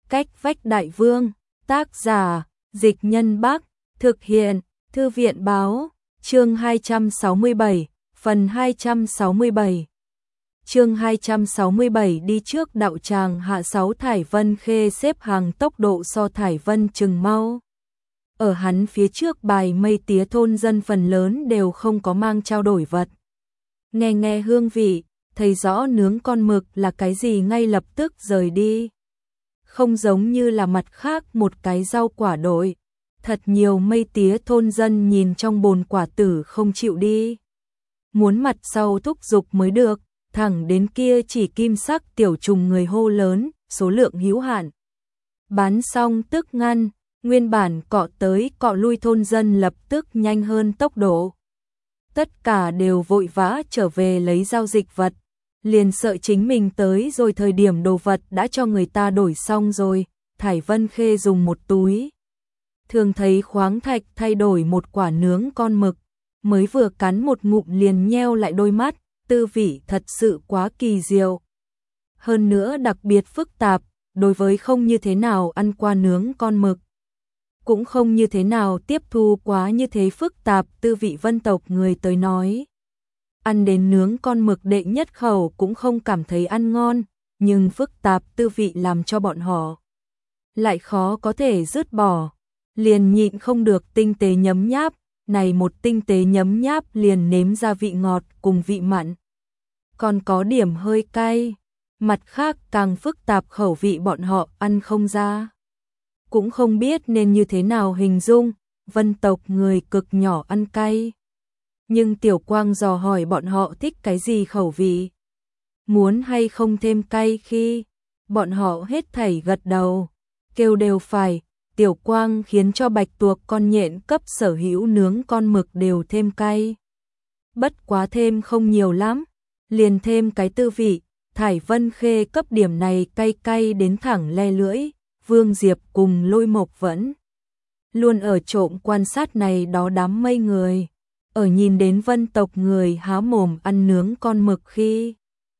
Cách vách đại vương, tác giả, Dịch Nhân Bắc, thực hiện, Thư viện báo, chương 267, phần 267. Chương 267 đi trước đạo tràng hạ 6 Thải Vân Khê xếp hàng tốc độ so Thải Vân chừng mau. Ở hắn phía trước bài mây tía thôn dân phần lớn đều không có mang trao đổi vật. Nghe hương vị, thấy rõ nướng con mực là cái gì ngay lập tức rời đi. Không giống như là mặt khác một cái rau quả đội. Thật nhiều mây tía thôn dân nhìn trong bồn quả tử không chịu đi. Muốn mặt sau thúc giục mới được, thẳng đến kia chỉ kim sắc tiểu trùng người hô lớn, số lượng hữu hạn. Bán xong tức ngăn, nguyên bản cọ tới cọ lui thôn dân lập tức nhanh hơn tốc độ. Tất cả đều vội vã trở về lấy giao dịch vật, liền sợ chính mình tới rồi thời điểm đồ vật đã cho người ta đổi xong rồi. Thải Vân Khê dùng một túi thường thấy khoáng thạch thay đổi một quả nướng con mực, mới vừa cắn một ngụm liền nheo lại đôi mắt, tư vị thật sự quá kỳ diệu. Hơn nữa đặc biệt phức tạp, đối với không như thế nào ăn qua nướng con mực, cũng không như thế nào tiếp thu quá như thế phức tạp tư vị vân tộc người tới nói. Ăn đến nướng con mực đệ nhất khẩu cũng không cảm thấy ăn ngon, nhưng phức tạp tư vị làm cho bọn họ lại khó có thể dứt bỏ, liền nhịn không được tinh tế nhấm nháp, này một tinh tế nhấm nháp liền nếm ra vị ngọt cùng vị mặn. Còn có điểm hơi cay, mặt khác càng phức tạp khẩu vị bọn họ ăn không ra. Cũng không biết nên như thế nào hình dung, vân tộc người cực nhỏ ăn cay. Nhưng Tiểu Quang dò hỏi bọn họ thích cái gì khẩu vị, muốn hay không thêm cay khi bọn họ hết thảy gật đầu, kêu đều phải. Tiểu Quang khiến cho bạch tuộc con nhện cấp sở hữu nướng con mực đều thêm cay. Bất quá thêm không nhiều lắm, liền thêm cái tư vị. Thải Vân Khê cấp điểm này cay cay đến thẳng le lưỡi. Vương Diệp cùng Lôi Mộc vẫn luôn ở trộm quan sát này đó đám mây người. Ở nhìn đến vân tộc người há mồm ăn nướng con mực khi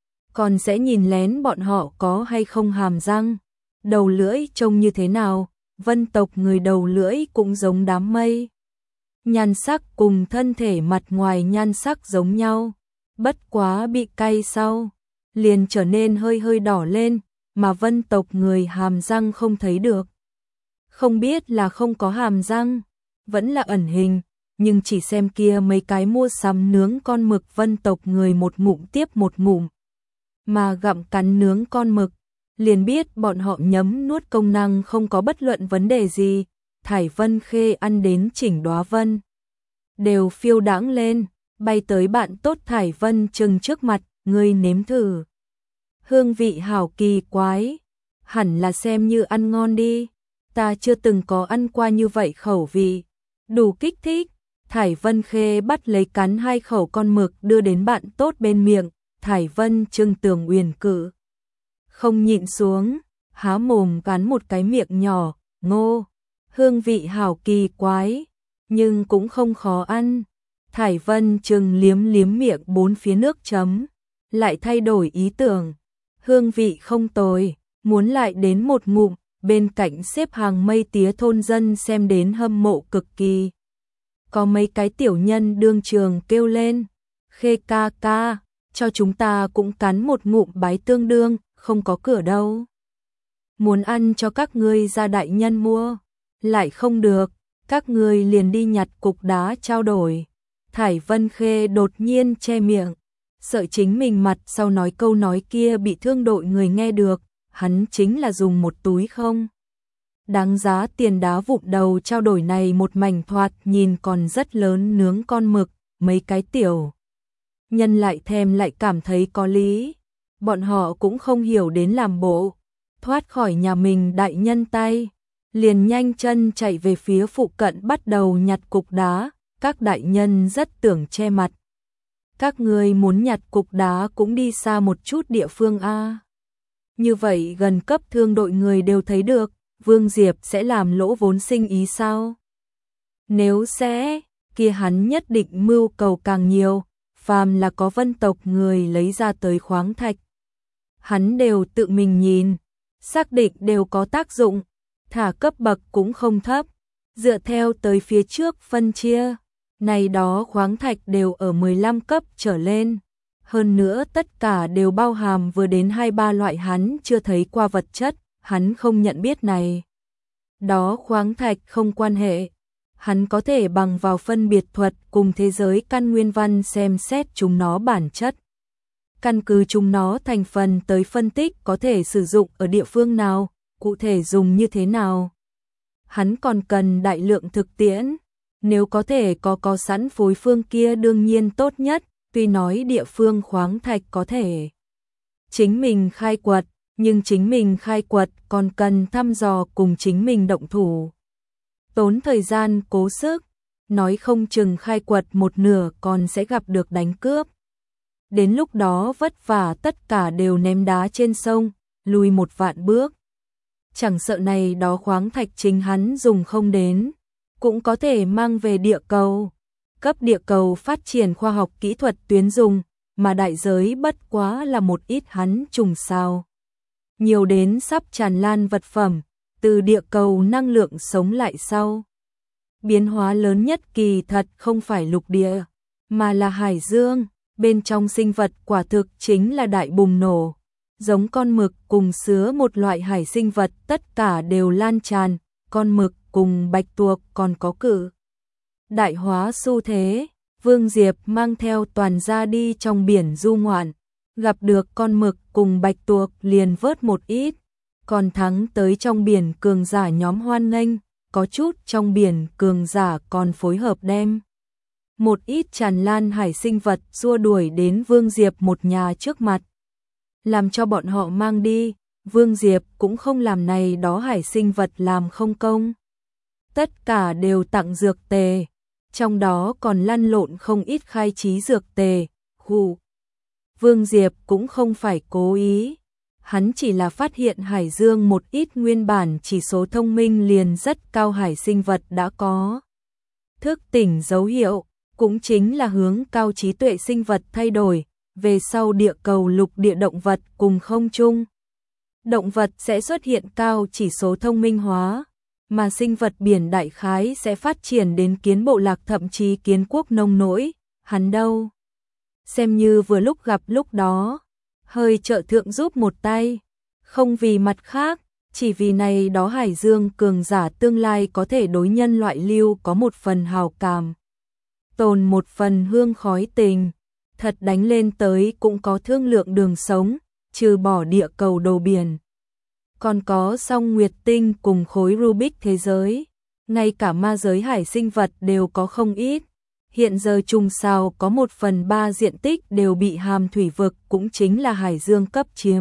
còn sẽ nhìn lén bọn họ có hay không hàm răng, đầu lưỡi trông như thế nào. Vân tộc người đầu lưỡi cũng giống đám mây, nhan sắc cùng thân thể mặt ngoài nhan sắc giống nhau, bất quá bị cay sau liền trở nên hơi hơi đỏ lên, mà vân tộc người hàm răng không thấy được. Không biết là không có hàm răng, vẫn là ẩn hình, nhưng chỉ xem kia mấy cái mua sắm nướng con mực vân tộc người một ngụm tiếp một ngụm, mà gặm cắn nướng con mực, liền biết bọn họ nhấm nuốt công năng không có bất luận vấn đề gì. Thải Vân Khê ăn đến chỉnh đóa vân đều phiêu đãng lên, bay tới bạn tốt Thải Vân chừng trước mặt, ngươi nếm thử. Hương vị hảo kỳ quái, hẳn là xem như ăn ngon đi, ta chưa từng có ăn qua như vậy khẩu vị, đủ kích thích. Thải Vân Khê bắt lấy cắn 2 khẩu con mực đưa đến bạn tốt bên miệng. Thải Vân Trưng Tường Uyển cự không nhịn xuống, há mồm cắn một cái miệng nhỏ, ngô, hương vị hảo kỳ quái, nhưng cũng không khó ăn. Thải Vân Trừng liếm liếm miệng bốn phía nước chấm, lại thay đổi ý tưởng, hương vị không tồi, muốn lại đến một ngụm. Bên cạnh xếp hàng mây tía thôn dân xem đến hâm mộ cực kỳ. Có mấy cái tiểu nhân đương trường kêu lên, Khê ca ca, cho chúng ta cũng cắn một ngụm bái tương đương, không có cửa đâu. Muốn ăn cho các ngươi ra đại nhân mua, lại không được, các ngươi liền đi nhặt cục đá trao đổi. Thải Vân Khê đột nhiên che miệng, sợ chính mình mặt sau nói câu nói kia bị thương đội người nghe được, hắn chính là dùng một túi không đáng giá tiền đá vụn đầu trao đổi này một mảnh thoạt nhìn còn rất lớn nướng con mực, mấy cái tiểu nhân lại thèm lại cảm thấy có lý. Bọn họ cũng không hiểu đến làm bộ, thoát khỏi nhà mình đại nhân tay, liền nhanh chân chạy về phía phụ cận bắt đầu nhặt cục đá. Các đại nhân rất tưởng che mặt, các ngươi muốn nhặt cục đá cũng đi xa một chút địa phương a. Như vậy gần cấp thương đội người đều thấy được, Vương Diệp sẽ làm lỗ vốn sinh ý sao? Nếu sẽ, kia hắn nhất định mưu cầu càng nhiều, phàm là có vân tộc người lấy ra tới khoáng thạch, hắn đều tự mình nhìn, xác định đều có tác dụng, thả cấp bậc cũng không thấp. Dựa theo tới phía trước phân chia, này đó khoáng thạch đều ở 15 cấp trở lên. Hơn nữa tất cả đều bao hàm vừa đến 2-3 loại hắn chưa thấy qua vật chất, hắn không nhận biết này. Đó khoáng thạch không quan hệ. Hắn có thể bằng vào phân biệt thuật cùng thế giới căn nguyên văn xem xét chúng nó bản chất. Căn cứ chúng nó thành phần tới phân tích có thể sử dụng ở địa phương nào, cụ thể dùng như thế nào. Hắn còn cần đại lượng thực tiễn, nếu có thể có sẵn phối phương kia đương nhiên tốt nhất, tuy nói địa phương khoáng thạch có thể chính mình khai quật, nhưng chính mình khai quật còn cần thăm dò cùng chính mình động thủ. Tốn thời gian cố sức, nói không chừng khai quật một nửa còn sẽ gặp được đánh cướp. Đến lúc đó vất vả tất cả đều ném đá trên sông, lùi 1 vạn bước. Chẳng sợ này đó khoáng thạch chính hắn dùng không đến, cũng có thể mang về địa cầu. Cấp địa cầu phát triển khoa học kỹ thuật tuyến dùng, mà đại giới bất quá là một ít hắn trùng sao. Nhiều đến sắp tràn lan vật phẩm, từ địa cầu năng lượng sống lại sau. Biến hóa lớn nhất kỳ thật không phải lục địa, mà là hải dương, bên trong sinh vật quả thực chính là đại bùng nổ. Giống con mực cùng sứa một loại hải sinh vật tất cả đều lan tràn, con mực cùng bạch tuộc còn có cự đại hóa xu thế. Vương Diệp mang theo toàn gia đi trong biển du ngoạn, gặp được con mực cùng bạch tuộc liền vớt một ít, còn thắng tới trong biển cường giả nhóm hoan nghênh, có chút trong biển cường giả còn phối hợp đem một ít tràn lan hải sinh vật xua đuổi đến Vương Diệp một nhà trước mặt, làm cho bọn họ mang đi. Vương Diệp cũng không làm này đó hải sinh vật làm không công, tất cả đều tặng dược tề, trong đó còn lăn lộn không ít khai trí dược tề. Vương Diệp cũng không phải cố ý, hắn chỉ là phát hiện hải dương một ít nguyên bản chỉ số thông minh liền rất cao hải sinh vật đã có thức tỉnh dấu hiệu, cũng chính là hướng cao trí tuệ sinh vật thay đổi, về sau địa cầu lục địa động vật cùng không trung động vật sẽ xuất hiện cao chỉ số thông minh hóa, mà sinh vật biển đại khái sẽ phát triển đến kiến bộ lạc thậm chí kiến quốc nông nỗi. Hắn đâu xem như vừa lúc gặp lúc đó, hơi trợ thượng giúp một tay, không vì mặt khác, chỉ vì này đó hải dương cường giả tương lai có thể đối nhân loại lưu có một phần hào cảm, tồn một phần hương khói tình, thật đánh lên tới cũng có thương lượng đường sống, trừ bỏ địa cầu đồ biển. Còn có song nguyệt tinh cùng khối Rubik thế giới, ngay cả ma giới hải sinh vật đều có không ít. Hiện giờ trùng sao có 1/3 diện tích đều bị hàm thủy vực, cũng chính là hải dương cấp chiếm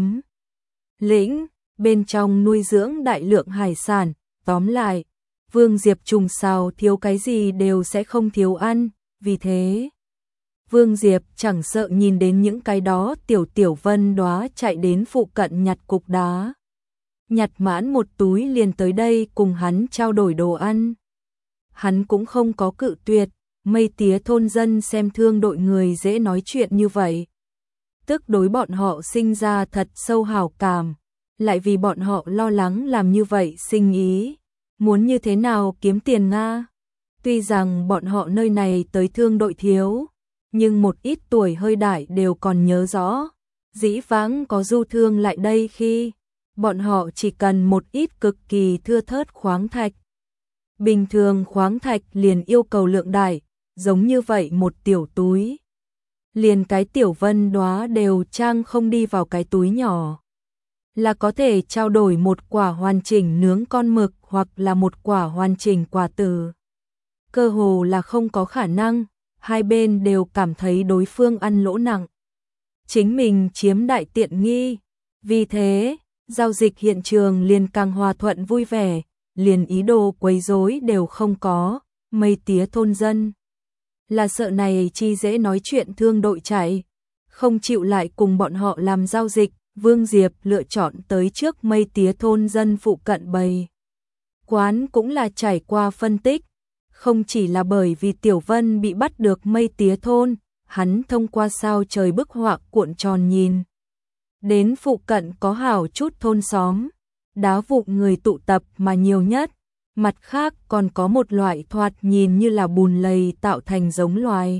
lĩnh, bên trong nuôi dưỡng đại lượng hải sản. Tóm lại, Vương Diệp trùng sao thiếu cái gì đều sẽ không thiếu ăn, vì thế Vương Diệp chẳng sợ nhìn đến những cái đó tiểu vân đóa chạy đến phụ cận nhặt cục đá, nhặt mãn một túi liền tới đây cùng hắn trao đổi đồ ăn. Hắn cũng không có cự tuyệt, Mây Tía thôn dân xem thương đội người dễ nói chuyện như vậy, tức đối bọn họ sinh ra thật sâu hảo cảm, lại vì bọn họ lo lắng làm như vậy sinh ý, muốn như thế nào kiếm tiền Nga. Tuy rằng bọn họ nơi này tới thương đội thiếu, nhưng một ít tuổi hơi đại đều còn nhớ rõ, dĩ vãng có du thương lại đây khi bọn họ chỉ cần một ít cực kỳ thưa thớt khoáng thạch. Bình thường khoáng thạch liền yêu cầu lượng đại, giống như vậy một tiểu túi, liền cái tiểu vân đóa đều trang không đi vào cái túi nhỏ, là có thể trao đổi một quả hoàn chỉnh nướng con mực hoặc là một quả hoàn chỉnh quả tử. Cơ hồ là không có khả năng, hai bên đều cảm thấy đối phương ăn lỗ nặng, chính mình chiếm đại tiện nghi. Vì thế, giao dịch hiện trường liền càng hòa thuận vui vẻ, liền ý đồ quấy rối đều không có. Mây Tía thôn dân là sợ này chi dễ nói chuyện thương đội chạy, không chịu lại cùng bọn họ làm giao dịch. Vương Diệp lựa chọn tới trước Mây Tía thôn dân phụ cận bày quán cũng là trải qua phân tích, không chỉ là bởi vì Tiểu Vân bị bắt được Mây Tía thôn, hắn thông qua sao trời bức họa cuộn tròn nhìn đến phụ cận có hảo chút thôn xóm, đá vụn người tụ tập mà nhiều nhất. Mặt khác còn có một loại thoạt nhìn như là bùn lầy tạo thành giống loài.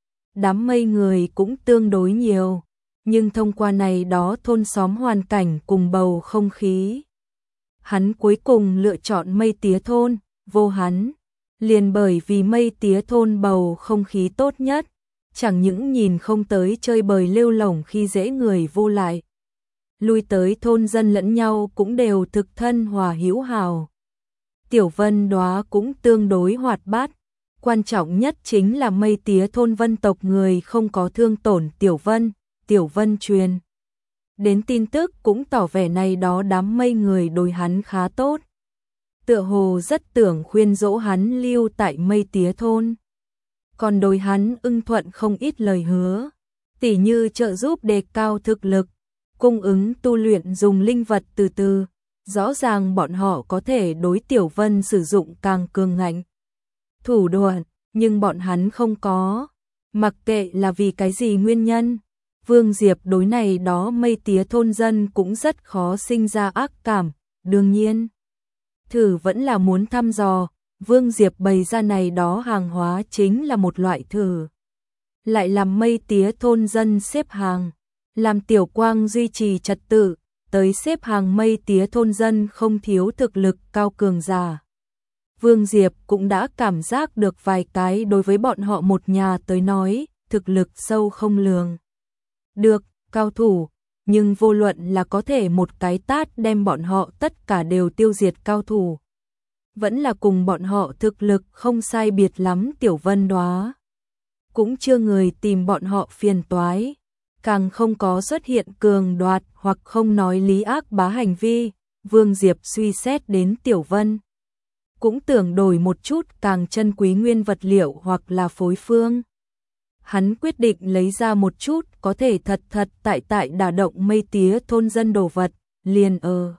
Đám mây người cũng tương đối nhiều, nhưng thông qua này đó thôn xóm hoàn cảnh cùng bầu không khí. Hắn cuối cùng lựa chọn mây tía thôn, vô hắn. Liền bởi vì mây tía thôn bầu không khí tốt nhất, chẳng những nhìn không tới chơi bời lêu lổng khi dễ người vô lại. Lui tới thôn dân lẫn nhau cũng đều thực thân hòa hữu hảo. Tiểu Vân Đóa cũng tương đối hoạt bát, quan trọng nhất chính là mây tía thôn vân tộc người không có thương tổn Tiểu Vân truyền. Đến tin tức cũng tỏ vẻ này đó đám mây người đối hắn khá tốt. Tựa hồ rất tưởng khuyên dỗ hắn lưu tại mây tía thôn. Còn đối hắn ưng thuận không ít lời hứa, tỉ như trợ giúp đề cao thực lực, cung ứng tu luyện dùng linh vật từ từ. Rõ ràng bọn họ có thể đối Tiểu Vân sử dụng càng cường ngạnh thủ đoạn, nhưng bọn hắn không có. Mặc kệ là vì cái gì nguyên nhân, Vương Diệp đối này đó mây tía thôn dân cũng rất khó sinh ra ác cảm. Đương nhiên, thử vẫn là muốn thăm dò. Vương Diệp bày ra này đó hàng hóa chính là một loại thử. Lại làm mây tía thôn dân xếp hàng, làm Tiểu Quang duy trì trật tự, tới xếp hàng mây tía thôn dân không thiếu thực lực cao cường giả. Vương Diệp cũng đã cảm giác được vài cái đối với bọn họ một nhà tới nói, thực lực sâu không lường được, cao thủ, nhưng vô luận là có thể một cái tát đem bọn họ tất cả đều tiêu diệt cao thủ. Vẫn là cùng bọn họ thực lực không sai biệt lắm Tiểu Vân Đóa. Cũng chưa người tìm bọn họ phiền toái, càng không có xuất hiện cường đoạt hoặc không nói lý ác bá hành vi. Vương Diệp suy xét đến Tiểu Vân, cũng tưởng đổi một chút càng chân quý nguyên vật liệu hoặc là phối phương. Hắn quyết định lấy ra một chút có thể thật tại đả động mây tía thôn dân đồ vật, liền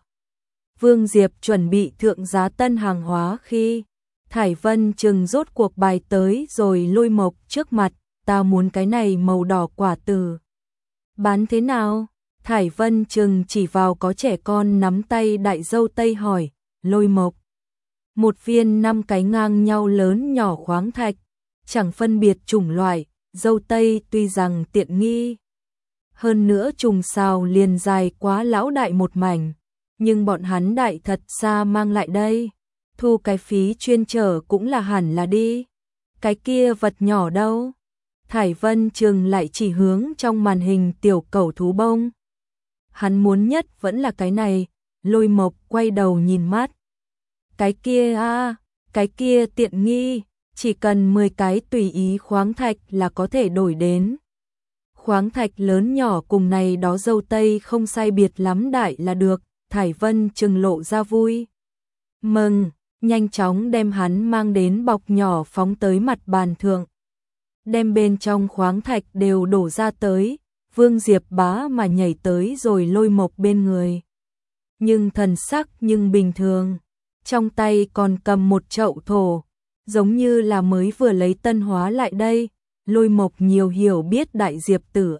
Vương Diệp chuẩn bị thượng giá tân hàng hóa khi Thải Vân Trừng rốt cuộc bài tới rồi Lôi Mộc trước mặt, ta muốn cái này màu đỏ quả từ. Bán thế nào? Thải Vân Trừng chỉ vào có trẻ con nắm tay đại dâu tây hỏi. Lôi Mộc, một viên 5 cái ngang nhau lớn nhỏ khoáng thạch, chẳng phân biệt chủng loại. Dâu tây tuy rằng tiện nghi, hơn nữa trùng sao liền dài quá lão đại một mảnh, nhưng bọn hắn đại thật xa mang lại đây, thu cái phí chuyên chở cũng là hẳn là đi. Cái kia vật nhỏ đâu? Thải Vân Trừng lại chỉ hướng trong màn hình tiểu cẩu thú bông. Hắn muốn nhất vẫn là cái này. Lôi Mộc quay đầu nhìn mắt. Cái kia cái kia tiện nghi, chỉ cần 10 cái tùy ý khoáng thạch là có thể đổi đến. Khoáng thạch lớn nhỏ cùng này đó dâu tây không sai biệt lắm đại là được. Thải Vân Trừng lộ ra vui mừng, nhanh chóng đem hắn mang đến bọc nhỏ phóng tới mặt bàn thượng. Đem bên trong khoáng thạch đều đổ ra tới, Vương Diệp bá mà nhảy tới rồi Lôi Mộc bên người. Nhưng thần sắc nhưng bình thường, trong tay còn cầm một chậu thổ, giống như là mới vừa lấy tân hóa lại đây. Lôi Mộc nhiều hiểu biết đại Diệp tử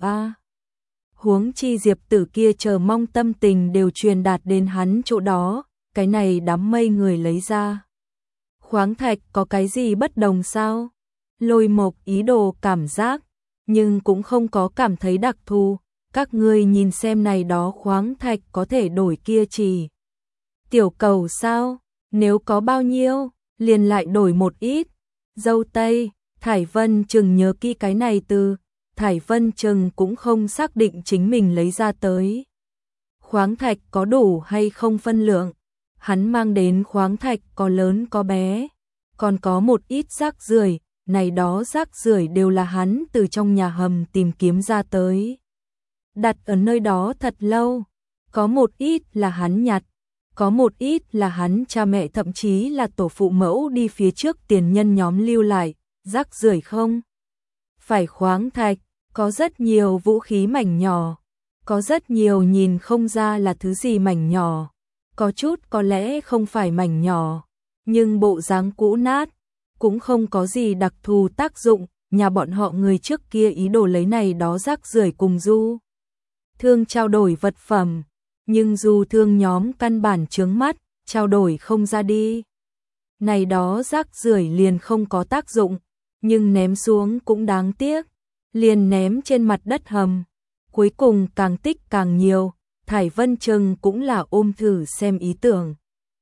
huống chi Diệp tử kia chờ mong tâm tình đều truyền đạt đến hắn chỗ đó. Cái này đám mây người lấy ra khoáng thạch có cái gì bất đồng sao? Lôi Mộc ý đồ cảm giác, nhưng cũng không có cảm thấy đặc thù. Các ngươi nhìn xem này đó khoáng thạch có thể đổi kia chỉ tiểu cầu sao? Nếu có bao nhiêu, liền lại đổi một ít. Dâu tây, Thải Vân Trừng nhớ kỹ cái này từ. Thải Vân Trừng cũng không xác định chính mình lấy ra tới khoáng thạch có đủ hay không phân lượng. Hắn mang đến khoáng thạch có lớn có bé, còn có một ít rác rưởi. Này đó rác rưởi đều là hắn từ trong nhà hầm tìm kiếm ra tới, đặt ở nơi đó thật lâu. Có một ít là hắn nhặt, có một ít là hắn cha mẹ thậm chí là tổ phụ mẫu đi phía trước tiền nhân nhóm lưu lại. Rác rưởi không phải khoáng thạch, có rất nhiều vũ khí mảnh nhỏ, có rất nhiều nhìn không ra là thứ gì mảnh nhỏ, có chút có lẽ không phải mảnh nhỏ, nhưng bộ dáng cũ nát, cũng không có gì đặc thù tác dụng. Nhà bọn họ người trước kia ý đồ lấy này đó rác rưởi cùng du thương trao đổi vật phẩm, nhưng Du Thương nhóm căn bản chướng mắt, trao đổi không ra đi. Này đó rác rưởi liền không có tác dụng, nhưng ném xuống cũng đáng tiếc, liền ném trên mặt đất hầm. Cuối cùng càng tích càng nhiều, Thải Vân Trừng cũng là ôm thử xem ý tưởng.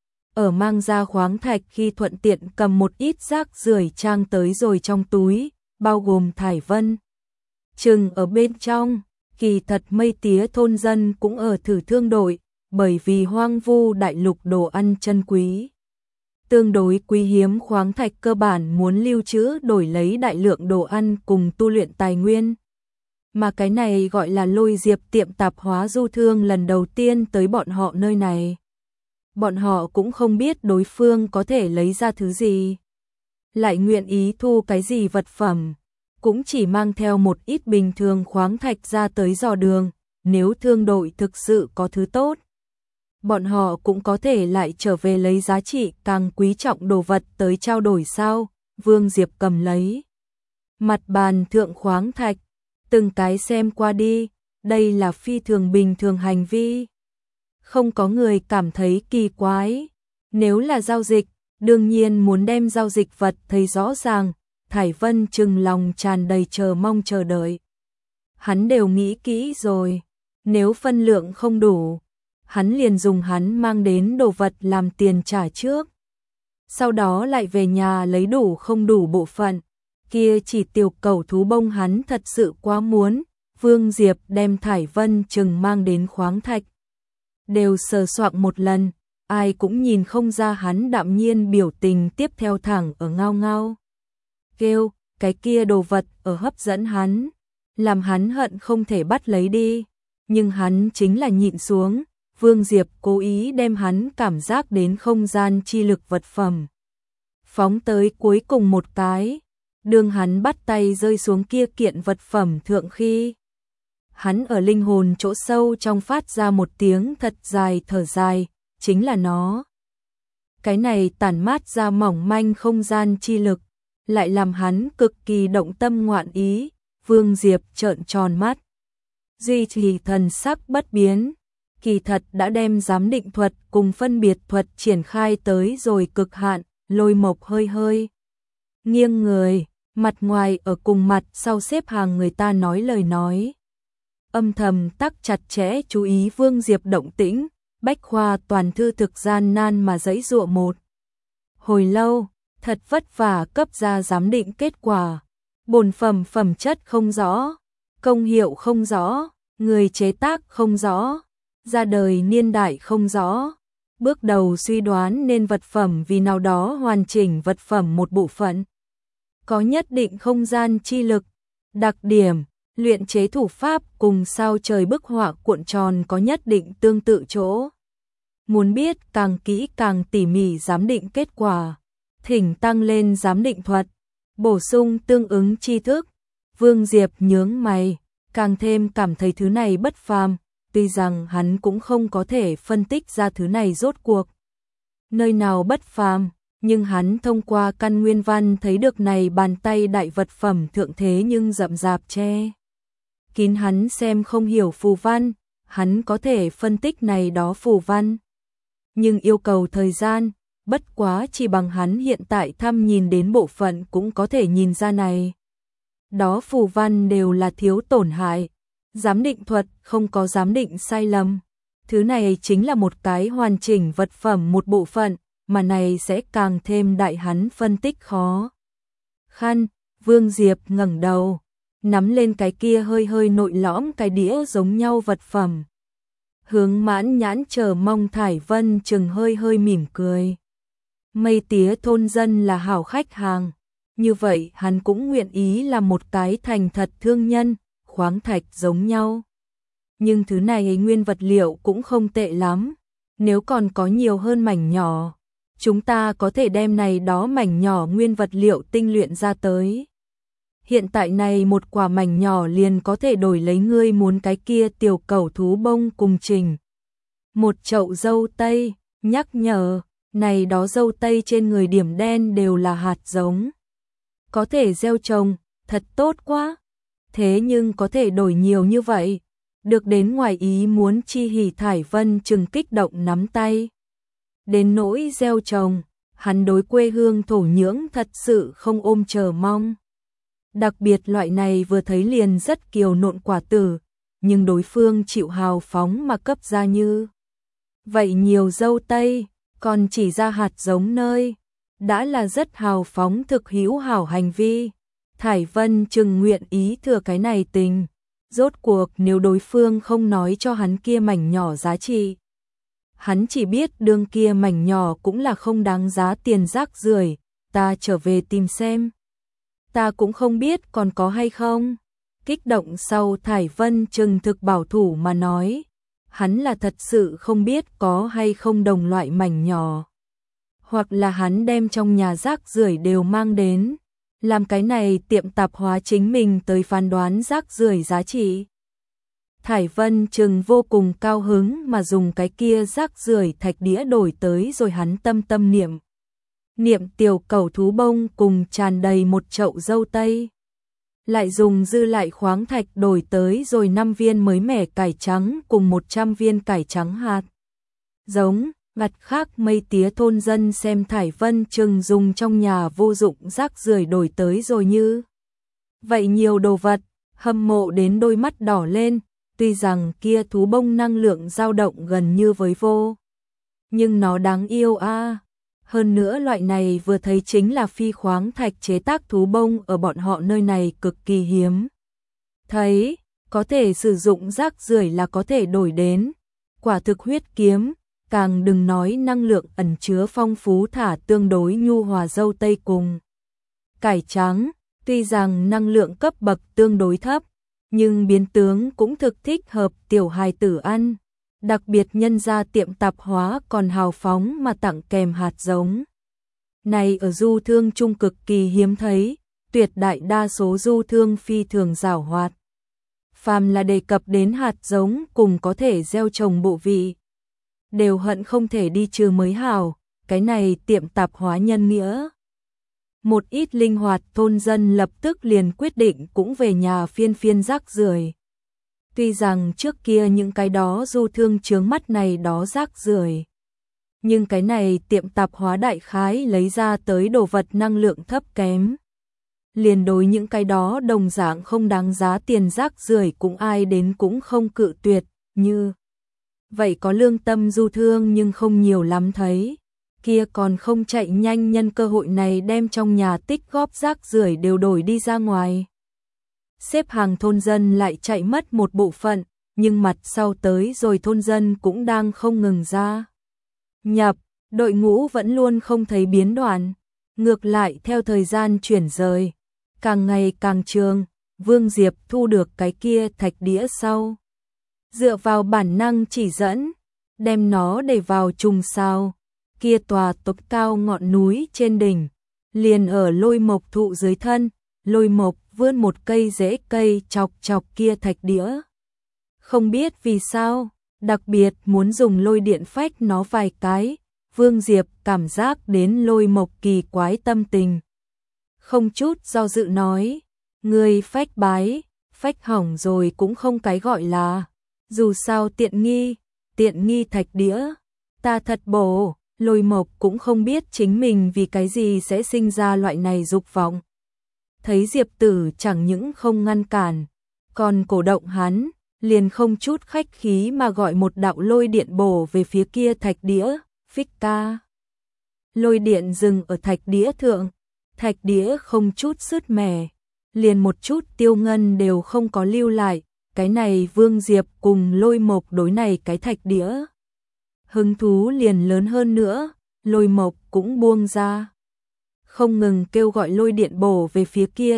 Ở mang ra khoáng thạch khi thuận tiện cầm một ít rác rưởi trang tới rồi trong túi, bao gồm Thải Vân Trừng ở bên trong. Kỳ thật mây tía thôn dân cũng ở thử thương đội, bởi vì hoang vu đại lục đồ ăn chân quý. Tương đối quý hiếm khoáng thạch cơ bản muốn lưu trữ đổi lấy đại lượng đồ ăn cùng tu luyện tài nguyên. Mà cái này gọi là Lôi Diệp tiệm tạp hóa Du Thương lần đầu tiên tới bọn họ nơi này. Bọn họ cũng không biết đối phương có thể lấy ra thứ gì. Lại nguyện ý thu cái gì vật phẩm. Cũng chỉ mang theo một ít bình thường khoáng thạch ra tới dò đường, nếu thương đội thực sự có thứ tốt. Bọn họ cũng có thể lại trở về lấy giá trị càng quý trọng đồ vật tới trao đổi sao, Vương Diệp cầm lấy. Mặt bàn thượng khoáng thạch, từng cái xem qua đi, đây là phi thường bình thường hành vi. Không có người cảm thấy kỳ quái, nếu là giao dịch, đương nhiên muốn đem giao dịch vật thấy rõ ràng. Thải Vân Trừng lòng tràn đầy chờ mong chờ đợi. Hắn đều nghĩ kỹ rồi, nếu phân lượng không đủ, hắn liền dùng hắn mang đến đồ vật làm tiền trả trước. Sau đó lại về nhà lấy đủ không đủ bộ phận, kia chỉ tiểu cẩu thú bông hắn thật sự quá muốn. Vương Diệp đem Thải Vân Trừng mang đến khoáng thạch. Đều sờ soạng một lần, ai cũng nhìn không ra hắn đạm nhiên biểu tình tiếp theo thẳng ở ngao ngao. Kêu, cái kia đồ vật ở hấp dẫn hắn, làm hắn hận không thể bắt lấy đi, nhưng hắn chính là nhịn xuống. Vương Diệp cố ý đem hắn cảm giác đến không gian chi lực vật phẩm. Phóng tới cuối cùng một cái, đường hắn bắt tay rơi xuống kia kiện vật phẩm thượng khi. Hắn ở linh hồn chỗ sâu trong phát ra một tiếng thật dài thở dài, chính là nó. Cái này tản mát ra mỏng manh không gian chi lực, lại làm hắn cực kỳ động tâm ngoạn ý. Vương Diệp trợn tròn mắt, duy trì thần sắc bất biến, kỳ thật đã đem giám định thuật cùng phân biệt thuật triển khai tới rồi cực hạn. Lôi Mộc hơi hơi nghiêng người, mặt ngoài ở cùng mặt sau xếp hàng người ta nói lời nói, âm thầm tắc chặt chẽ chú ý Vương Diệp động tĩnh. Bách Khoa toàn thư thực gian nan mà giãy giụa một hồi lâu, thật vất vả cấp ra giám định kết quả. Bổn phẩm phẩm chất không rõ, công hiệu không rõ, người chế tác không rõ, ra đời niên đại không rõ. Bước đầu suy đoán nên vật phẩm vì nào đó hoàn chỉnh vật phẩm một bộ phận. Có nhất định không gian chi lực, đặc điểm, luyện chế thủ pháp cùng sao trời bức họa cuộn tròn có nhất định tương tự chỗ. Muốn biết càng kỹ càng tỉ mỉ giám định kết quả, thỉnh tăng lên giám định thuật, bổ sung tương ứng tri thức. Vương Diệp nhướng mày, càng thêm cảm thấy thứ này bất phàm, tuy rằng hắn cũng không có thể phân tích ra thứ này rốt cuộc nơi nào bất phàm, nhưng hắn thông qua căn nguyên văn thấy được này bàn tay đại vật phẩm thượng thế nhưng rậm rạp che kín hắn xem không hiểu phù văn, hắn có thể phân tích này đó phù văn, nhưng yêu cầu thời gian, bất quá chỉ bằng hắn hiện tại thăm nhìn đến bộ phận cũng có thể nhìn ra này. Đó phù văn đều là thiếu tổn hại, giám định thuật không có giám định sai lầm. Thứ này chính là một cái hoàn chỉnh vật phẩm một bộ phận, mà này sẽ càng thêm đại hắn phân tích khó khăn. Vương Diệp ngẩng đầu, nắm lên cái kia hơi hơi nội lõm cái đĩa giống nhau vật phẩm. Hướng Mãn Nhãn chờ mong Thải Vân Trừng hơi hơi mỉm cười. Mây tía thôn dân là hảo khách hàng, như vậy hắn cũng nguyện ý là một cái thành thật thương nhân. Khoáng thạch giống nhau, nhưng thứ này nguyên vật liệu cũng không tệ lắm. Nếu còn có nhiều hơn mảnh nhỏ, chúng ta có thể đem này đó mảnh nhỏ nguyên vật liệu tinh luyện ra tới. Hiện tại này một quả mảnh nhỏ liền có thể đổi lấy ngươi muốn cái kia tiểu cẩu thú bông cùng trình. Một chậu dâu tây, nhắc nhở, này đó dâu tây trên người điểm đen đều là hạt giống. Có thể gieo trồng, thật tốt quá. Thế nhưng có thể đổi nhiều như vậy, Được đến ngoài ý muốn chi hỉ Thải Vân Trừng kích động nắm tay. Đến nỗi gieo trồng, hắn đối quê hương thổ nhưỡng thật sự không ôm chờ mong. Đặc biệt loại này vừa thấy liền rất kiều nộn quả tử, nhưng đối phương chịu hào phóng mà cấp ra như. Vậy nhiều dâu tây, còn chỉ ra hạt giống nơi, đã là rất hào phóng thực hữu hảo hành vi. Thải Vân Trừng nguyện ý thừa cái này tình. Rốt cuộc nếu đối phương không nói cho hắn kia mảnh nhỏ giá trị. Hắn chỉ biết đường kia mảnh nhỏ cũng là không đáng giá tiền rác rưởi, ta trở về tìm xem. Ta cũng không biết còn có hay không. Kích động sau Thải Vân Trừng thực bảo thủ mà nói. Hắn là thật sự không biết có hay không đồng loại mảnh nhỏ. Hoặc là hắn đem trong nhà rác rưởi đều mang đến. Làm cái này tiệm tạp hóa chính mình tới phán đoán rác rưởi giá trị. Thải Vân Trừng vô cùng cao hứng mà dùng cái kia rác rưởi thạch đĩa đổi tới rồi hắn tâm tâm niệm. Niệm tiểu cẩu thú bông cùng tràn đầy một chậu dâu tây. Lại dùng dư lại khoáng thạch đổi tới rồi 5 viên mới mẻ cải trắng cùng 100 viên cải trắng hạt. Giống, mặt khác mây tía thôn dân xem Thải Vân Trừng dùng trong nhà vô dụng rác rưởi đổi tới rồi như. Vậy nhiều đồ vật, hâm mộ đến đôi mắt đỏ lên, tuy rằng kia thú bông năng lượng dao động gần như với vô. Nhưng nó đáng yêu a. Hơn nữa loại này vừa thấy chính là phi khoáng thạch chế tác thú bông ở bọn họ nơi này cực kỳ hiếm. Thấy, có thể sử dụng rác rưởi là có thể đổi đến. Quả thực huyết kiếm, càng đừng nói năng lượng ẩn chứa phong phú thả tương đối nhu hòa dâu tây cùng. Cải trắng, tuy rằng năng lượng cấp bậc tương đối thấp, nhưng biến tướng cũng thực thích hợp tiểu hài tử ăn. Đặc biệt nhân ra tiệm tạp hóa còn hào phóng mà tặng kèm hạt giống. Này ở du thương trung cực kỳ hiếm thấy, tuyệt đại đa số du thương phi thường giảo hoạt. Phàm là đề cập đến hạt giống cùng có thể gieo trồng bộ vị. Đều hận không thể đi trừ mới hảo, cái này tiệm tạp hóa nhân nghĩa. Một ít linh hoạt thôn dân lập tức liền quyết định cũng về nhà phiên phiên rác rưởi. Tuy rằng trước kia những cái đó du thương chướng mắt này đó rác rưởi, nhưng cái này tiệm tạp hóa đại khái lấy ra tới đồ vật năng lượng thấp kém. Liền đối những cái đó đồng dạng không đáng giá tiền rác rưởi cũng ai đến cũng không cự tuyệt, như vậy có lương tâm du thương nhưng không nhiều lắm thấy. Kia còn không chạy nhanh nhân cơ hội này đem trong nhà tích góp rác rưởi đều đổi đi ra ngoài. Xếp hàng thôn dân lại chạy mất một bộ phận, nhưng mặt sau tới rồi thôn dân cũng đang không ngừng ra. Nhập, đội ngũ vẫn luôn không thấy biến đoạn, ngược lại theo thời gian chuyển rời, càng ngày càng trường, Vương Diệp thu được cái kia thạch đĩa sau. Dựa vào bản năng chỉ dẫn, đem nó để vào trùng sao, kia tòa tốc cao ngọn núi trên đỉnh, liền ở lôi mộc thụ dưới thân, lôi mộc vươn một cây rễ cây chọc chọc kia thạch đĩa. Không biết vì sao, đặc biệt muốn dùng lôi điện phách nó vài cái, Vương Diệp cảm giác đến lôi mộc kỳ quái tâm tình. Không chút do dự nói, người phách bái, phách hỏng rồi cũng không cái gọi là, dù sao tiện nghi thạch đĩa, ta thật bổ, lôi mộc cũng không biết chính mình vì cái gì sẽ sinh ra loại này dục vọng. Thấy Diệp Tử chẳng những không ngăn cản, còn cổ động hắn, liền không chút khách khí mà gọi một đạo lôi điện bổ về phía kia thạch đĩa, phích ca. Lôi điện dừng ở thạch đĩa thượng, thạch đĩa không chút sứt mẻ, liền một chút tiêu ngân đều không có lưu lại, cái này Vương Diệp cùng lôi mộc đối này cái thạch đĩa. Hứng thú liền lớn hơn nữa, lôi mộc cũng buông ra. Không ngừng kêu gọi lôi điện bổ về phía kia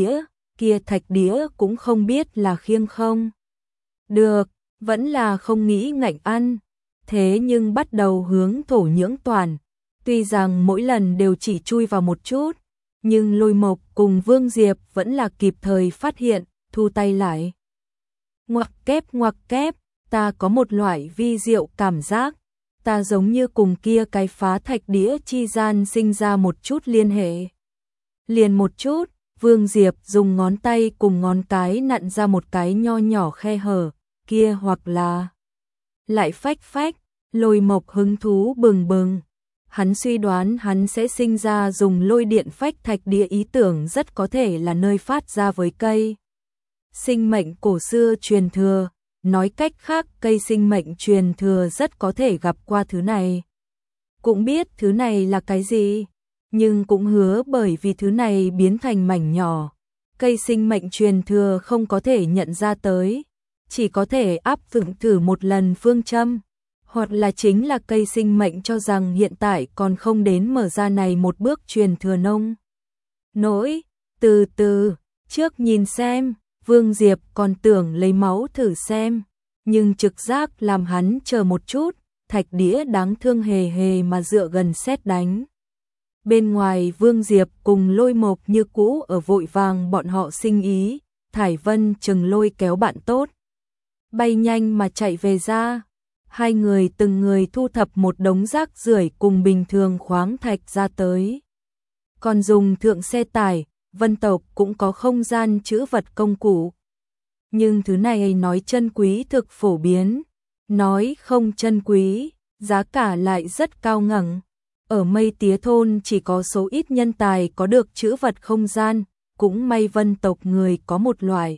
thạch đĩa cũng không biết là khiêng không. Được, vẫn là không nghĩ ngạnh ăn, thế nhưng bắt đầu hướng thổ nhưỡng toàn. Tuy rằng mỗi lần đều chỉ chui vào một chút, nhưng lôi mộc cùng Vương Diệp vẫn là kịp thời phát hiện, thu tay lại. Ngoặc kép, ta có một loại vi diệu cảm giác. Ta giống như cùng kia cái phá thạch đĩa chi gian sinh ra một chút liên hệ. Liền một chút, Vương Diệp dùng ngón tay cùng ngón cái nặn ra một cái nho nhỏ khe hở, kia hoặc là lại phách phách, Lôi Mộc hứng thú bừng bừng. Hắn suy đoán hắn sẽ sinh ra dùng lôi điện phách thạch địa ý tưởng rất có thể là nơi phát ra với cây sinh mệnh cổ xưa truyền thừa, nói cách khác cây sinh mệnh truyền thừa rất có thể gặp qua thứ này. Cũng biết thứ này là cái gì, nhưng cũng hứa bởi vì thứ này biến thành mảnh nhỏ, cây sinh mệnh truyền thừa không có thể nhận ra tới, chỉ có thể áp dụng thử một lần phương châm, hoặc là chính là cây sinh mệnh cho rằng hiện tại còn không đến mở ra này một bước truyền thừa nông nỗi, từ từ, trước nhìn xem, Vương Diệp còn tưởng lấy máu thử xem, nhưng trực giác làm hắn chờ một chút, thạch đĩa đáng thương hề hề mà dựa gần sét đánh. Bên ngoài Vương Diệp cùng Lôi Mộc như cũ ở vội vàng bọn họ sinh ý, Thải Vân chừng lôi kéo bạn tốt. Bay nhanh mà chạy về ra, hai người từng người thu thập một đống rác rưởi cùng bình thường khoáng thạch ra tới. Còn dùng thượng xe tải, Vân tộc cũng có không gian trữ vật công cụ. Nhưng thứ này nói chân quý thực phổ biến, nói không chân quý, giá cả lại rất cao ngẩng. Ở Mây Tía thôn chỉ có số ít nhân tài có được trữ vật không gian, cũng may Vân tộc người có một loại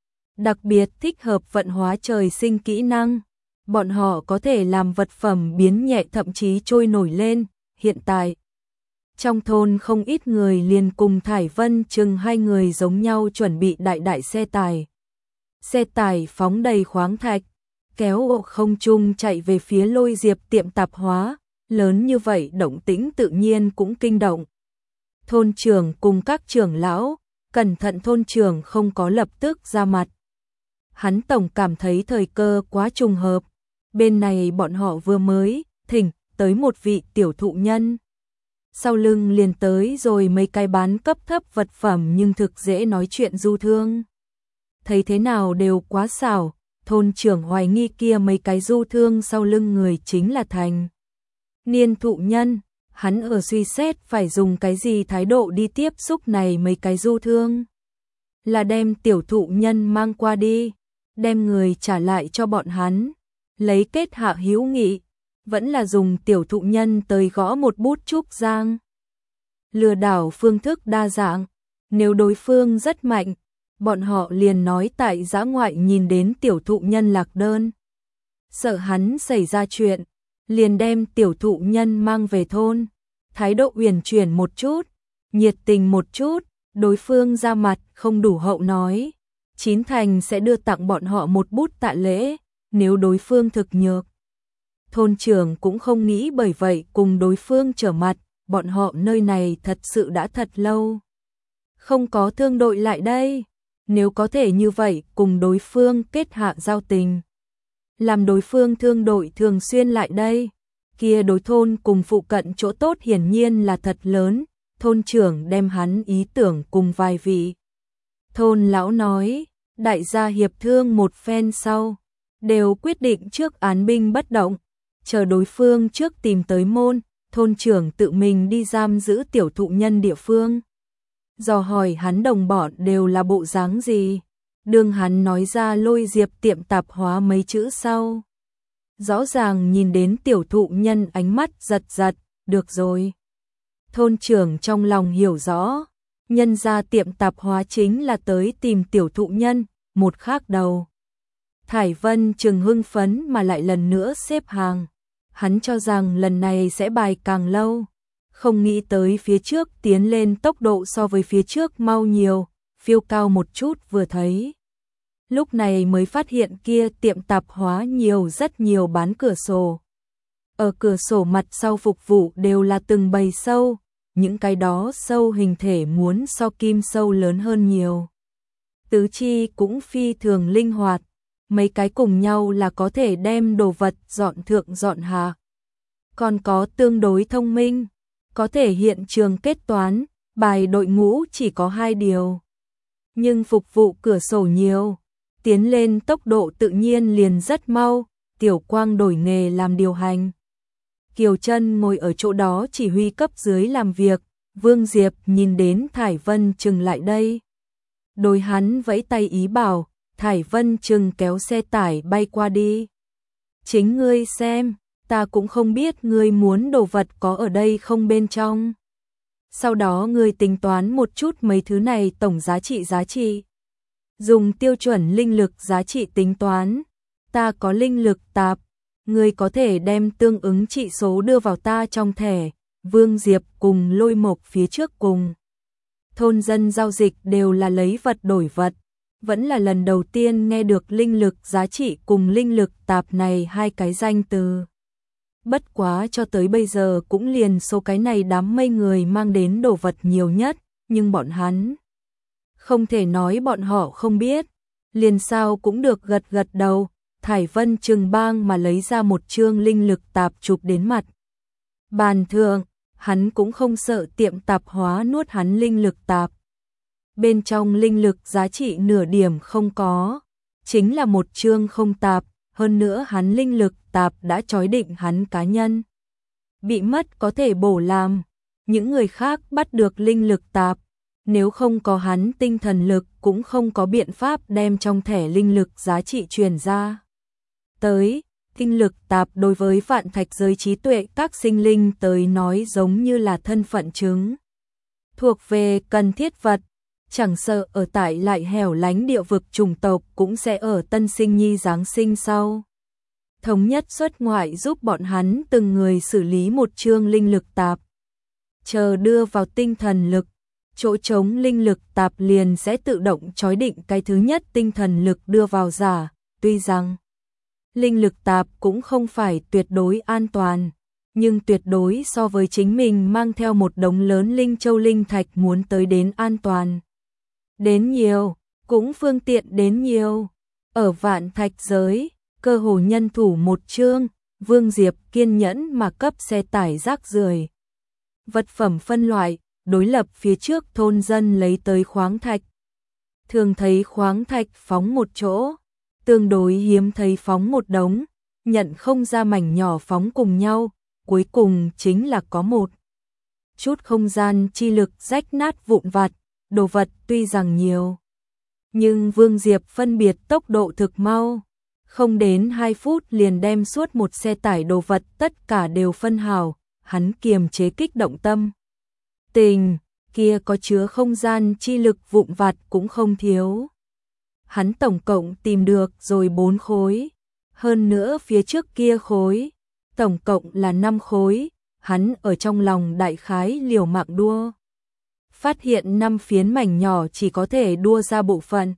đặc biệt thích hợp vận hóa trời sinh kỹ năng. Bọn họ có thể làm vật phẩm biến nhẹ thậm chí trôi nổi lên. Hiện tại, trong thôn không ít người liền cùng Thải Vân chừng hai người giống nhau chuẩn bị đại xe tải. Xe tải phóng đầy khoáng thạch, kéo ở không trung chạy về phía Lôi Diệp tiệm tạp hóa. Lớn như vậy động tĩnh tự nhiên cũng kinh động. Thôn trưởng cùng các trưởng lão, cẩn thận thôn trưởng không có lập tức ra mặt. Hắn tổng cảm thấy thời cơ quá trùng hợp. Bên này bọn họ vừa mới thỉnh tới một vị tiểu thụ nhân. Sau lưng liền tới rồi mấy cái bán cấp thấp vật phẩm nhưng thực dễ nói chuyện du thương. Thấy thế nào đều quá xảo, thôn trưởng hoài nghi kia mấy cái du thương sau lưng người chính là thành niên thụ nhân. Hắn ở suy xét phải dùng cái gì thái độ đi tiếp xúc này mấy cái du thương. Là đem tiểu thụ nhân mang qua đi, đem người trả lại cho bọn hắn, lấy kết hạ hữu nghị, vẫn là dùng tiểu thụ nhân tới gõ một bút trúc giang. Lừa đảo phương thức đa dạng, nếu đối phương rất mạnh, bọn họ liền nói tại dã ngoại nhìn đến tiểu thụ nhân lạc đơn. Sợ hắn xảy ra chuyện, liền đem tiểu thụ nhân mang về thôn, thái độ uyển chuyển một chút, nhiệt tình một chút, đối phương ra mặt không đủ hậu nói, chín thành sẽ đưa tặng bọn họ một bút tạ lễ, nếu đối phương thực nhược. Thôn trưởng cũng không nghĩ bởi vậy cùng đối phương trở mặt, bọn họ nơi này thật sự đã thật lâu không có thương đội lại đây, nếu có thể như vậy cùng đối phương kết hạ giao tình, làm đối phương thương đội thường xuyên lại đây, kia đối thôn cùng phụ cận chỗ tốt hiển nhiên là thật lớn. Thôn trưởng đem hắn ý tưởng cùng vài vị thôn lão nói, đại gia hiệp thương một phen sau, đều quyết định trước án binh bất động, chờ đối phương trước tìm tới môn, thôn trưởng tự mình đi giam giữ tiểu thụ nhân địa phương. Dò hỏi hắn đồng bọn đều là bộ dáng gì, đương hắn nói ra Lôi Diệp tiệm tạp hóa mấy chữ sau. Rõ ràng nhìn đến tiểu thụ nhân ánh mắt giật giật, được rồi. Thôn trưởng trong lòng hiểu rõ, nhân ra tiệm tạp hóa chính là tới tìm tiểu thụ nhân, một khác đầu. Thải Vân chừng hưng phấn mà lại lần nữa xếp hàng. Hắn cho rằng lần này sẽ bài càng lâu, không nghĩ tới phía trước tiến lên tốc độ so với phía trước mau nhiều, phiêu cao một chút vừa thấy. Lúc này mới phát hiện kia tiệm tạp hóa nhiều rất nhiều bán cửa sổ. Ở cửa sổ mặt sau phục vụ đều là từng bầy sâu, những cái đó sâu hình thể muốn so kim sâu lớn hơn nhiều. Tứ chi cũng phi thường linh hoạt, mấy cái cùng nhau là có thể đem đồ vật dọn thượng dọn hạ. Còn có tương đối thông minh, có thể hiện trường kết toán, bài đội ngũ chỉ có 2 điều. Nhưng phục vụ cửa sổ nhiều, tiến lên tốc độ tự nhiên liền rất mau, Tiểu Quang đổi nghề làm điều hành. Kiều Trân ngồi ở chỗ đó chỉ huy cấp dưới làm việc, Vương Diệp nhìn đến Thải Vân chừng lại đây. Đối hắn vẫy tay ý bảo, Thải Vân Trừng kéo xe tải bay qua đi. Chính ngươi xem, ta cũng không biết ngươi muốn đồ vật có ở đây không bên trong. Sau đó ngươi tính toán một chút mấy thứ này tổng giá trị. Dùng tiêu chuẩn linh lực giá trị tính toán. Ta có linh lực tạp, ngươi có thể đem tương ứng trị số đưa vào ta trong thẻ. Vương Diệp cùng Lôi Mộc phía trước cùng thôn dân giao dịch đều là lấy vật đổi vật. Vẫn là lần đầu tiên nghe được linh lực giá trị cùng linh lực tạp này hai cái danh từ. Bất quá cho tới bây giờ cũng liền số cái này đám mây người mang đến đồ vật nhiều nhất, nhưng bọn hắn không thể nói bọn họ không biết. Liền sao cũng được gật gật đầu. Thải Vân Trừng bang mà lấy ra một chương linh lực tạp chụp đến mặt bàn thượng, hắn cũng không sợ tiệm tạp hóa nuốt hắn linh lực tạp. Bên trong linh lực giá trị nửa điểm không có, chính là một chương không tạp, hơn nữa hắn linh lực tạp đã trói định hắn cá nhân. Bị mất có thể bổ làm, những người khác bắt được linh lực tạp, nếu không có hắn tinh thần lực cũng không có biện pháp đem trong thẻ linh lực giá trị truyền ra. Tới, tinh lực tạp đối với vạn thạch giới trí tuệ các sinh linh tới nói giống như là thân phận chứng. Thuộc về cần thiết vật, chẳng sợ ở tại lại hẻo lánh địa vực chủng tộc cũng sẽ ở tân sinh nhi giáng sinh sau. Thống nhất xuất ngoại giúp bọn hắn từng người xử lý một chương linh lực tạp. Chờ đưa vào tinh thần lực, chỗ trống linh lực tạp liền sẽ tự động trói định cái thứ nhất tinh thần lực đưa vào giả, tuy rằng linh lực tạp cũng không phải tuyệt đối an toàn, nhưng tuyệt đối so với chính mình mang theo một đống lớn linh châu linh thạch muốn tới đến an toàn. Đến nhiều, cũng phương tiện đến nhiều. Ở vạn thạch giới, cơ hồ nhân thủ một chương, Vương Diệp kiên nhẫn mà cấp xe tải rác rưởi. Vật phẩm phân loại, đối lập phía trước thôn dân lấy tới khoáng thạch. Thường thấy khoáng thạch phóng một chỗ, tương đối hiếm thấy phóng một đống, nhận không ra mảnh nhỏ phóng cùng nhau, cuối cùng chính là có một chút không gian chi lực rách nát vụn vặt, đồ vật tuy rằng nhiều. Nhưng Vương Diệp phân biệt tốc độ thực mau, không đến 2 phút liền đem suốt một xe tải đồ vật tất cả đều phân hào, hắn kiềm chế kích động tâm. Tình, kia có chứa không gian chi lực vụn vặt cũng không thiếu. Hắn tổng cộng tìm được rồi 4 khối, hơn nữa phía trước kia khối, tổng cộng là 5 khối, hắn ở trong lòng đại khái liều mạng đua. Phát hiện 5 phiến mảnh nhỏ chỉ có thể đua ra bộ phận,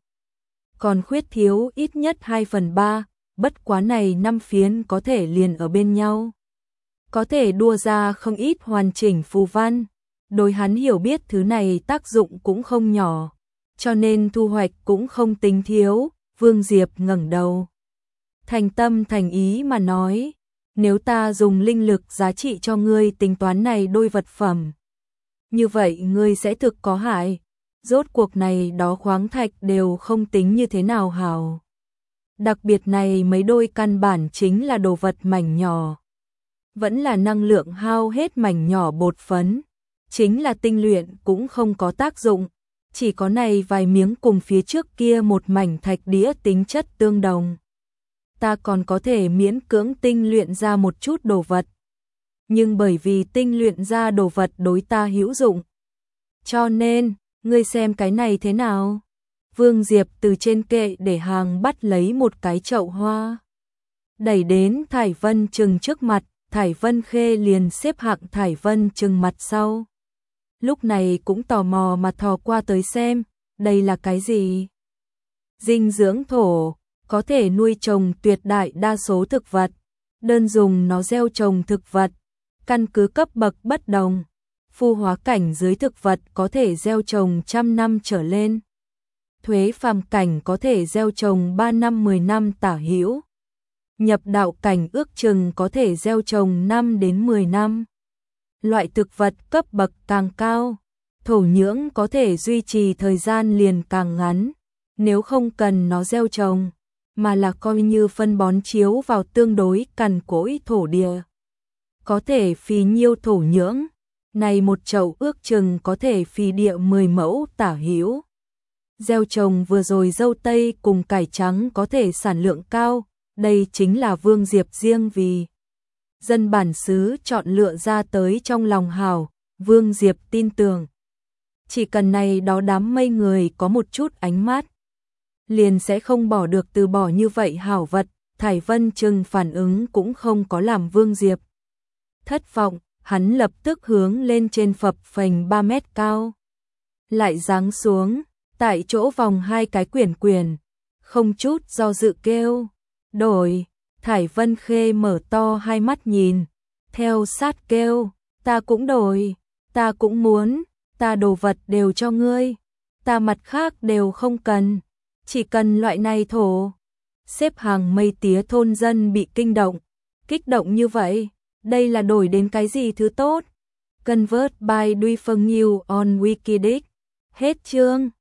còn khuyết thiếu ít nhất 2/3, bất quá này 5 phiến có thể liền ở bên nhau. Có thể đua ra không ít hoàn chỉnh phù văn, đối hắn hiểu biết thứ này tác dụng cũng không nhỏ, cho nên thu hoạch cũng không tính thiếu. Vương Diệp ngẩng đầu, thành tâm thành ý mà nói, nếu ta dùng linh lực giá trị cho ngươi tính toán này đôi vật phẩm, như vậy ngươi sẽ thực có hại. Rốt cuộc này đó khoáng thạch đều không tính như thế nào hảo. Đặc biệt này mấy đôi căn bản chính là đồ vật mảnh nhỏ. Vẫn là năng lượng hao hết mảnh nhỏ bột phấn. Chính là tinh luyện cũng không có tác dụng. Chỉ có này vài miếng cùng phía trước kia một mảnh thạch đĩa tính chất tương đồng. Ta còn có thể miễn cưỡng tinh luyện ra một chút đồ vật. Nhưng bởi vì tinh luyện ra đồ vật đối ta hữu dụng. Cho nên, ngươi xem cái này thế nào? Vương Diệp từ trên kệ để hàng bắt lấy một cái chậu hoa. Đẩy đến Thải Vân Trừng trước mặt, Thải Vân Khê liền xếp hạng Thải Vân Trừng mặt sau. Lúc này cũng tò mò mà thò qua tới xem, đây là cái gì? Dinh dưỡng thổ, có thể nuôi trồng tuyệt đại đa số thực vật, đơn dùng nó gieo trồng thực vật, căn cứ cấp bậc bất đồng. Phu hóa cảnh dưới thực vật có thể gieo trồng 100 năm trở lên. Thuế phàm cảnh có thể gieo trồng 3 năm 10 năm tả hữu. Nhập đạo cảnh ước chừng có thể gieo trồng 5 đến 10 năm. Loại thực vật cấp bậc càng cao, thổ nhưỡng có thể duy trì thời gian liền càng ngắn. Nếu không cần nó gieo trồng, mà là coi như phân bón chiếu vào tương đối cằn cỗi thổ địa. Có thể phì nhiêu thổ nhưỡng. Này một chậu ước chừng có thể phì địa 10 mẫu tả hữu. Gieo trồng vừa rồi dâu tây cùng cải trắng có thể sản lượng cao, đây chính là Vương Diệp riêng vì dân bản xứ chọn lựa ra tới trong lòng hảo, Vương Diệp tin tưởng. Chỉ cần này đó đám mây người có một chút ánh mắt, liền sẽ không bỏ được từ bỏ như vậy hảo vật. Thải Vân Trừng phản ứng cũng không có làm Vương Diệp thất vọng, hắn lập tức hướng lên trên phập phềnh 3 mét cao. Lại giáng xuống, tại chỗ vòng 2 cái quyển, không chút do dự kêu, đổi. Thải Vân Khê mở to hai mắt nhìn, theo sát kêu, ta cũng đổi, ta cũng muốn, ta đồ vật đều cho ngươi, ta mặt khác đều không cần, chỉ cần loại này thổ. Xếp hàng mây tía thôn dân bị kinh động, kích động như vậy, đây là đổi đến cái gì thứ tốt? Convert by Duy Phương New on Wikidic. Hết chương.